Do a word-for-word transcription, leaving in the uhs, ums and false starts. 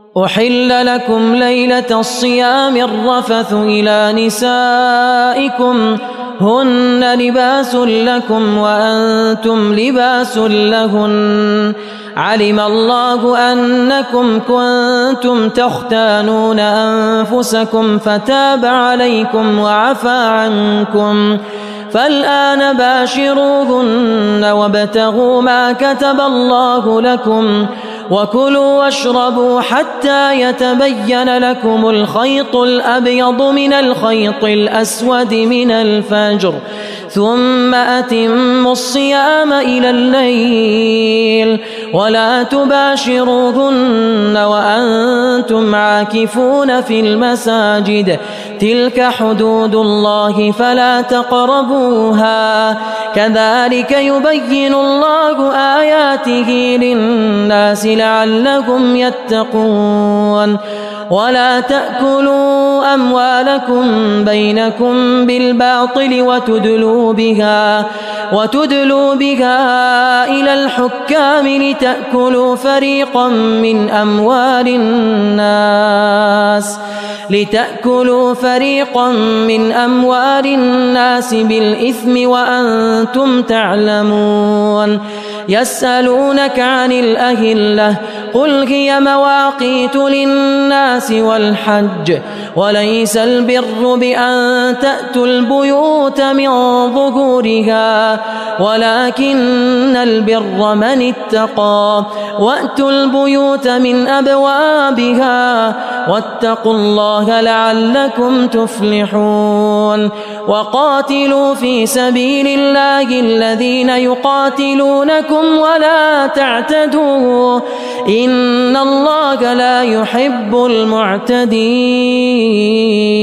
أحل لكم ليلة الصيام الرفث إلى نسائكم هن لباس لكم وأنتم لباس لهن علم الله أنكم كنتم تختانون أنفسكم فتاب عليكم وعفى عنكم فالآن باشروهن وابتغوا ما كتب الله لكم وكلوا واشربوا حتى يتبين لكم الخيط الأبيض من الخيط الأسود من الفجر ثم أتموا الصيام إلى الليل ولا تباشروهن وأنتم عاكفون في المساجد تلك حدود الله فلا تقربوها كذلك يبين الله آياته للناس لعلهم يتقون ولا تأكلوا أموالكم بينكم بالباطل وتدلوا بها وتدلوا بها إلى الحكام لتأكلوا فريقا من أموال الناس لتأكلوا فريقا من أموال الناس بالإثم وأنتم تعلمون يسألونك عن الأهلة قل هي مواقيت للناس والحج وليس البر بأن تأتوا البيوت من ظهورها ولكن البر من اتقى وأتوا البيوت من أبوابها واتقوا الله لعلكم تفلحون وقاتلوا في سبيل الله الذين يقاتلونكم ولا تعتدوا إن الله لا يحب المعتدين.